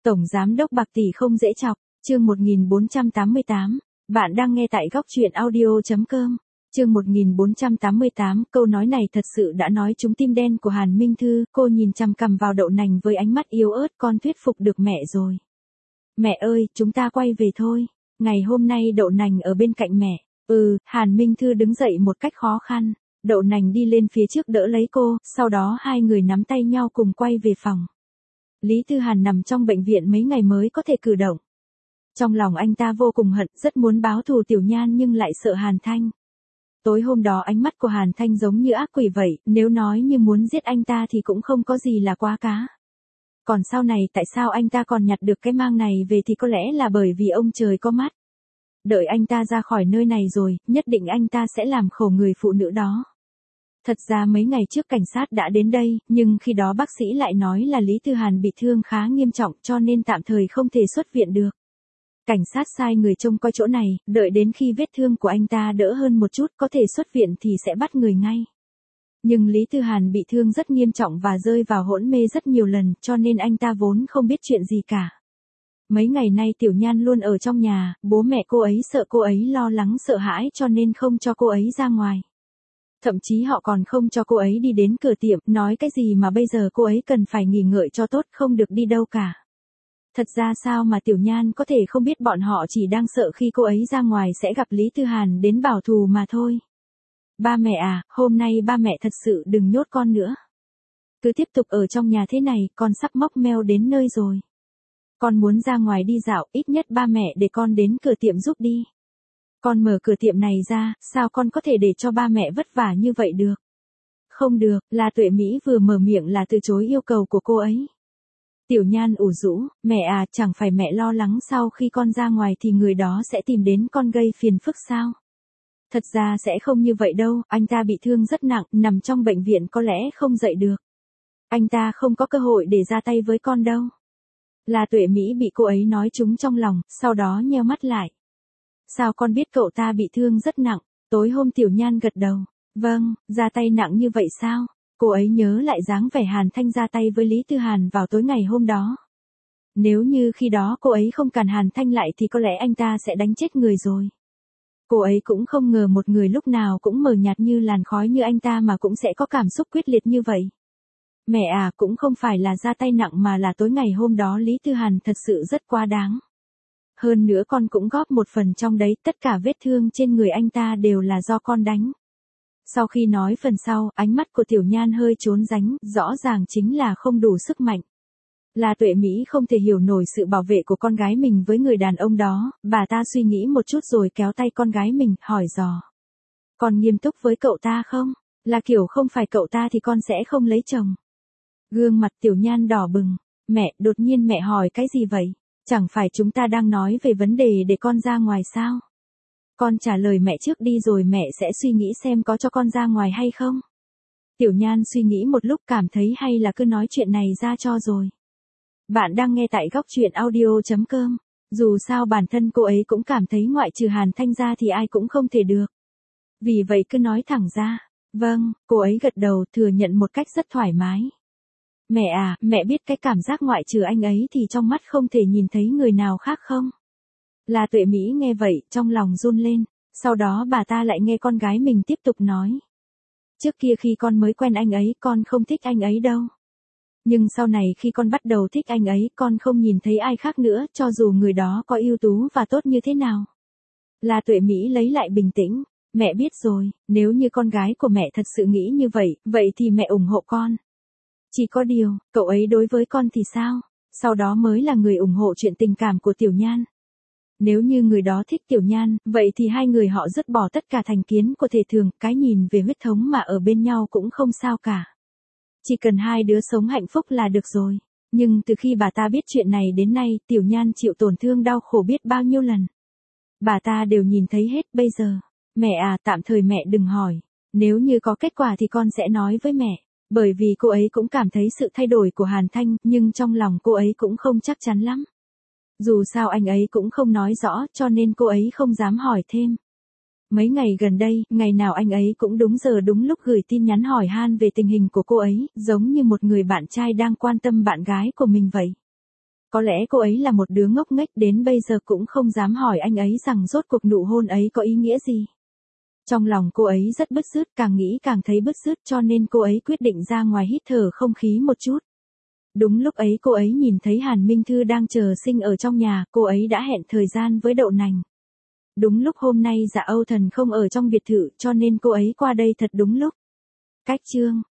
Tổng giám đốc bạc tỷ không dễ chọc, chương 1488. Bạn đang nghe tại góc truyện audio.com. Chương 1488, câu nói này thật sự đã nói trúng tim đen của Hàn Minh Thư, cô nhìn chằm chằm vào đậu nành với ánh mắt yếu ớt, con thuyết phục được mẹ rồi. Mẹ ơi, chúng ta quay về thôi. Ngày hôm nay đậu nành ở bên cạnh mẹ. Hàn Minh Thư đứng dậy một cách khó khăn. Đậu nành đi lên phía trước đỡ lấy cô, sau đó hai người nắm tay nhau cùng quay về phòng. Lý Tư Hàn nằm trong bệnh viện mấy ngày mới có thể cử động. Trong lòng anh ta vô cùng hận, rất muốn báo thù Tiểu Nhan nhưng lại sợ Hàn Thanh. Tối hôm đó ánh mắt của Hàn Thanh giống như ác quỷ vậy, nếu nói như muốn giết anh ta thì cũng không có gì là quá cá. Còn sau này tại sao anh ta còn nhặt được cái mang này về thì có lẽ là bởi vì ông trời có mắt. Đợi anh ta ra khỏi nơi này rồi, nhất định anh ta sẽ làm khổ người phụ nữ đó. Thật ra mấy ngày trước cảnh sát đã đến đây, nhưng khi đó bác sĩ lại nói là Lý Tư Hàn bị thương khá nghiêm trọng cho nên tạm thời không thể xuất viện được. Cảnh sát sai người trông coi chỗ này, đợi đến khi vết thương của anh ta đỡ hơn một chút có thể xuất viện thì sẽ bắt người ngay. Nhưng Lý Tư Hàn bị thương rất nghiêm trọng và rơi vào hỗn mê rất nhiều lần cho nên anh ta vốn không biết chuyện gì cả. Mấy ngày nay Tiểu Nhan luôn ở trong nhà, bố mẹ cô ấy sợ cô ấy lo lắng sợ hãi cho nên không cho cô ấy ra ngoài. Thậm chí họ còn không cho cô ấy đi đến cửa tiệm, nói cái gì mà bây giờ cô ấy cần phải nghỉ ngơi cho tốt, không được đi đâu cả. Thật ra sao mà Tiểu Nhan có thể không biết bọn họ chỉ đang sợ khi cô ấy ra ngoài sẽ gặp Lý Tư Hàn đến báo thù mà thôi. Ba mẹ à, hôm nay ba mẹ thật sự đừng nhốt con nữa. Cứ tiếp tục ở trong nhà thế này, con sắp móc meo đến nơi rồi. Con muốn ra ngoài đi dạo, ít nhất ba mẹ để con đến cửa tiệm giúp đi. Con mở cửa tiệm này ra, sao con có thể để cho ba mẹ vất vả như vậy được? Không được, là Tuệ Mỹ vừa mở miệng là từ chối yêu cầu của cô ấy. Tiểu Nhan ủ rũ, mẹ à, chẳng phải mẹ lo lắng sau khi con ra ngoài thì người đó sẽ tìm đến con gây phiền phức sao? Thật ra sẽ không như vậy đâu, anh ta bị thương rất nặng, nằm trong bệnh viện có lẽ không dậy được. Anh ta không có cơ hội để ra tay với con đâu. Là Tuệ Mỹ bị cô ấy nói trúng trong lòng, sau đó nheo mắt lại. Sao con biết cậu ta bị thương rất nặng? Tối hôm Tiểu Nhan gật đầu. Vâng, ra tay nặng như vậy sao? Cô ấy nhớ lại dáng vẻ Hàn Thanh ra tay với Lý Tư Hàn vào tối ngày hôm đó. Nếu như khi đó cô ấy không cản Hàn Thanh lại thì có lẽ anh ta sẽ đánh chết người rồi. Cô ấy cũng không ngờ một người lúc nào cũng mờ nhạt như làn khói như anh ta mà cũng sẽ có cảm xúc quyết liệt như vậy. Mẹ à, cũng không phải là ra tay nặng mà là tối ngày hôm đó Lý Tư Hàn thật sự rất quá đáng. Hơn nữa con cũng góp một phần trong đấy, tất cả vết thương trên người anh ta đều là do con đánh. Sau khi nói phần sau, ánh mắt của Tiểu Nhan hơi trốn tránh, rõ ràng chính là không đủ sức mạnh. Là Tuệ Mỹ không thể hiểu nổi sự bảo vệ của con gái mình với người đàn ông đó, bà ta suy nghĩ một chút rồi kéo tay con gái mình, hỏi dò. Con nghiêm túc với cậu ta không? Là kiểu không phải cậu ta thì con sẽ không lấy chồng. Gương mặt Tiểu Nhan đỏ bừng. Mẹ, đột nhiên mẹ hỏi cái gì vậy? Chẳng phải chúng ta đang nói về vấn đề để con ra ngoài sao? Con trả lời mẹ trước đi rồi mẹ sẽ suy nghĩ xem có cho con ra ngoài hay không. Tiểu Nhan suy nghĩ một lúc cảm thấy hay là cứ nói chuyện này ra cho rồi. Bạn đang nghe tại góc truyện audio.com. Dù sao bản thân cô ấy cũng cảm thấy ngoại trừ Hàn Thanh ra thì ai cũng không thể được. Vì vậy cứ nói thẳng ra. Vâng, cô ấy gật đầu thừa nhận một cách rất thoải mái. Mẹ à, mẹ biết cái cảm giác ngoại trừ anh ấy thì trong mắt không thể nhìn thấy người nào khác không? Là Tuệ Mỹ nghe vậy, trong lòng run lên, sau đó bà ta lại nghe con gái mình tiếp tục nói. Trước kia khi con mới quen anh ấy, con không thích anh ấy đâu. Nhưng sau này khi con bắt đầu thích anh ấy, con không nhìn thấy ai khác nữa, cho dù người đó có ưu tú và tốt như thế nào. Là Tuệ Mỹ lấy lại bình tĩnh, mẹ biết rồi, nếu như con gái của mẹ thật sự nghĩ như vậy, vậy thì mẹ ủng hộ con. Chỉ có điều, cậu ấy đối với con thì sao? Sau đó mới là người ủng hộ chuyện tình cảm của Tiểu Nhan. Nếu như người đó thích Tiểu Nhan, vậy thì hai người họ dứt bỏ tất cả thành kiến của thể thường, cái nhìn về huyết thống mà ở bên nhau cũng không sao cả. Chỉ cần hai đứa sống hạnh phúc là được rồi. Nhưng từ khi bà ta biết chuyện này đến nay, Tiểu Nhan chịu tổn thương đau khổ biết bao nhiêu lần. Bà ta đều nhìn thấy hết bây giờ. Mẹ à, tạm thời mẹ đừng hỏi. Nếu như có kết quả thì con sẽ nói với mẹ. Bởi vì cô ấy cũng cảm thấy sự thay đổi của Hàn Thanh, nhưng trong lòng cô ấy cũng không chắc chắn lắm. Dù sao anh ấy cũng không nói rõ cho nên cô ấy không dám hỏi thêm. Mấy ngày gần đây, ngày nào anh ấy cũng đúng giờ đúng lúc gửi tin nhắn hỏi han về tình hình của cô ấy, giống như một người bạn trai đang quan tâm bạn gái của mình vậy. Có lẽ cô ấy là một đứa ngốc nghếch đến bây giờ cũng không dám hỏi anh ấy rằng rốt cuộc nụ hôn ấy có ý nghĩa gì. Trong lòng cô ấy rất bứt rứt, càng nghĩ càng thấy bứt rứt cho nên cô ấy quyết định ra ngoài hít thở không khí một chút. Đúng lúc ấy cô ấy nhìn thấy Hàn Minh Thư đang chờ Sinh ở trong nhà, cô ấy đã hẹn thời gian với Đậu Nành. Đúng lúc hôm nay Dạ Âu Thần không ở trong biệt thự cho nên cô ấy qua đây thật đúng lúc. Cách chương